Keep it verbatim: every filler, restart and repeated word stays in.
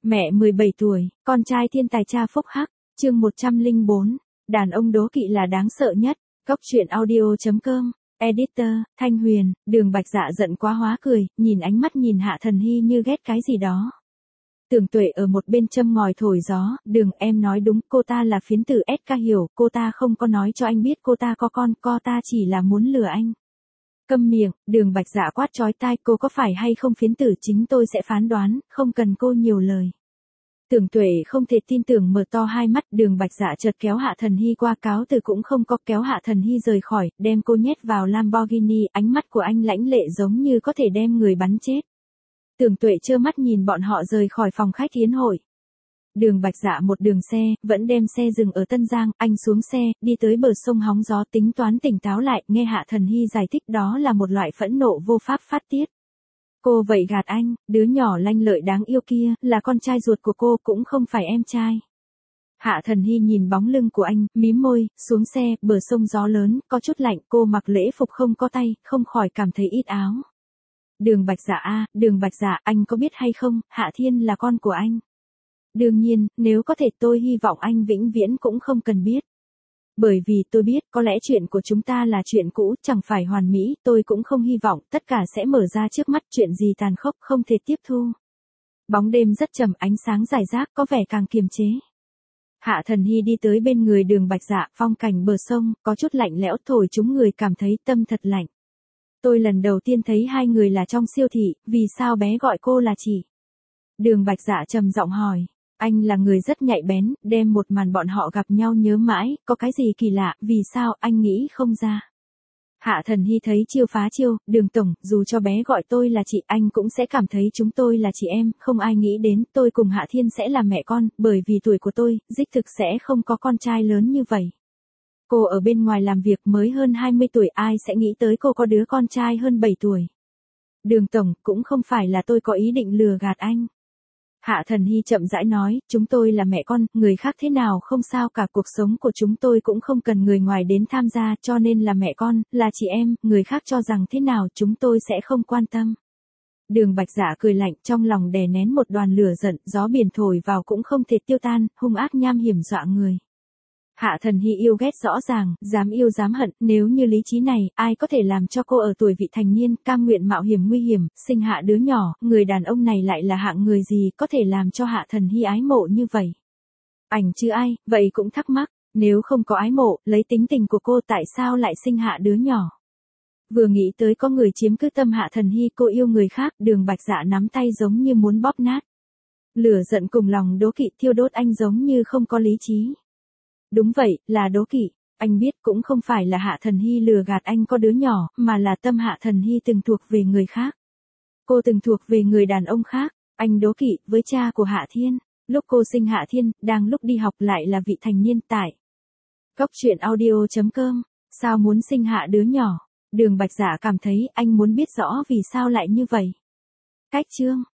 Mẹ mười bảy tuổi, con trai thiên tài cha phúc hắc, chương một trăm lẻ bốn, đàn ông đố kỵ là đáng sợ nhất, góc truyện audio.com, editor, Thanh Huyền, Đường Bạch Dạ giận quá hóa cười, nhìn ánh mắt nhìn Hạ Thần Hy như ghét cái gì đó. Tưởng Tuệ ở một bên châm ngòi thổi gió, Đường em nói đúng, cô ta là phiến tử ét ca hiểu, cô ta không có nói cho anh biết cô ta có con, cô ta chỉ là muốn lừa anh. Câm miệng, Đường Bạch Dạ quát chói tai, cô có phải hay không phiến tử chính tôi sẽ phán đoán, không cần cô nhiều lời. Tưởng Tuệ không thể tin tưởng mở to hai mắt, Đường Bạch Dạ chợt kéo Hạ Thần Hy qua, cáo từ cũng không có, kéo Hạ Thần Hy rời khỏi, đem cô nhét vào Lamborghini, ánh mắt của anh lãnh lệ giống như có thể đem người bắn chết. Tưởng Tuệ trơ mắt nhìn bọn họ rời khỏi phòng khách yến hội. Đường Bạch Dạ một đường xe, vẫn đem xe dừng ở Tân Giang, anh xuống xe, đi tới bờ sông hóng gió, tính toán tỉnh táo lại, nghe Hạ Thần Hy giải thích đó là một loại phẫn nộ vô pháp phát tiết. Cô vậy gạt anh, đứa nhỏ lanh lợi đáng yêu kia, là con trai ruột của cô, cũng không phải em trai. Hạ Thần Hy nhìn bóng lưng của anh, mím môi, xuống xe, bờ sông gió lớn, có chút lạnh, cô mặc lễ phục không có tay, không khỏi cảm thấy ít áo. Đường Bạch Dạ a, Đường Bạch Dạ, anh có biết hay không, Hạ Thiên là con của anh. Đương nhiên, nếu có thể tôi hy vọng anh vĩnh viễn cũng không cần biết. Bởi vì tôi biết, có lẽ chuyện của chúng ta là chuyện cũ, chẳng phải hoàn mỹ, tôi cũng không hy vọng, tất cả sẽ mở ra trước mắt, chuyện gì tàn khốc, không thể tiếp thu. Bóng đêm rất trầm, ánh sáng rải rác, có vẻ càng kiềm chế. Hạ Thần Hy đi tới bên người Đường Bạch Dạ, phong cảnh bờ sông, có chút lạnh lẽo thổi chúng người cảm thấy tâm thật lạnh. Tôi lần đầu tiên thấy hai người là trong siêu thị, vì sao bé gọi cô là chị? Đường Bạch Dạ trầm giọng hỏi. Anh là người rất nhạy bén, đem một màn bọn họ gặp nhau nhớ mãi, có cái gì kỳ lạ, vì sao, anh nghĩ không ra. Hạ Thần Hy thấy chiêu phá chiêu, Đường tổng, dù cho bé gọi tôi là chị, anh cũng sẽ cảm thấy chúng tôi là chị em, không ai nghĩ đến, tôi cùng Hạ Thiên sẽ là mẹ con, bởi vì tuổi của tôi, đích thực sẽ không có con trai lớn như vậy. Cô ở bên ngoài làm việc mới hơn hai mươi tuổi, ai sẽ nghĩ tới cô có đứa con trai hơn bảy tuổi. Đường tổng, cũng không phải là tôi có ý định lừa gạt anh. Hạ Thần Hy chậm rãi nói, chúng tôi là mẹ con, người khác thế nào không sao cả, cuộc sống của chúng tôi cũng không cần người ngoài đến tham gia, cho nên là mẹ con, là chị em, người khác cho rằng thế nào chúng tôi sẽ không quan tâm. Đường Bạch Dạ cười lạnh, trong lòng đè nén một đoàn lửa giận, gió biển thổi vào cũng không thể tiêu tan, hung ác nham hiểm dọa người. Hạ Thần Hy yêu ghét rõ ràng, dám yêu dám hận, nếu như lý trí này, ai có thể làm cho cô ở tuổi vị thành niên, cam nguyện mạo hiểm nguy hiểm, sinh hạ đứa nhỏ, người đàn ông này lại là hạng người gì, có thể làm cho Hạ Thần Hy ái mộ như vậy. Ảnh chứ ai, vậy cũng thắc mắc, nếu không có ái mộ, lấy tính tình của cô tại sao lại sinh hạ đứa nhỏ. Vừa nghĩ tới có người chiếm cứ tâm Hạ Thần Hy, cô yêu người khác, Đường Bạch Dạ nắm tay giống như muốn bóp nát. Lửa giận cùng lòng đố kỵ thiêu đốt anh giống như không có lý trí. Đúng vậy, là đố kỵ, anh biết cũng không phải là Hạ Thần Hy lừa gạt anh có đứa nhỏ, mà là tâm Hạ Thần Hy từng thuộc về người khác. Cô từng thuộc về người đàn ông khác, anh đố kỵ với cha của Hạ Thiên, lúc cô sinh Hạ Thiên, đang lúc đi học lại là vị thành niên tại. Góc truyện audio.com, sao muốn sinh hạ đứa nhỏ, Đường Bạch Dạ cảm thấy anh muốn biết rõ vì sao lại như vậy. Cách chương.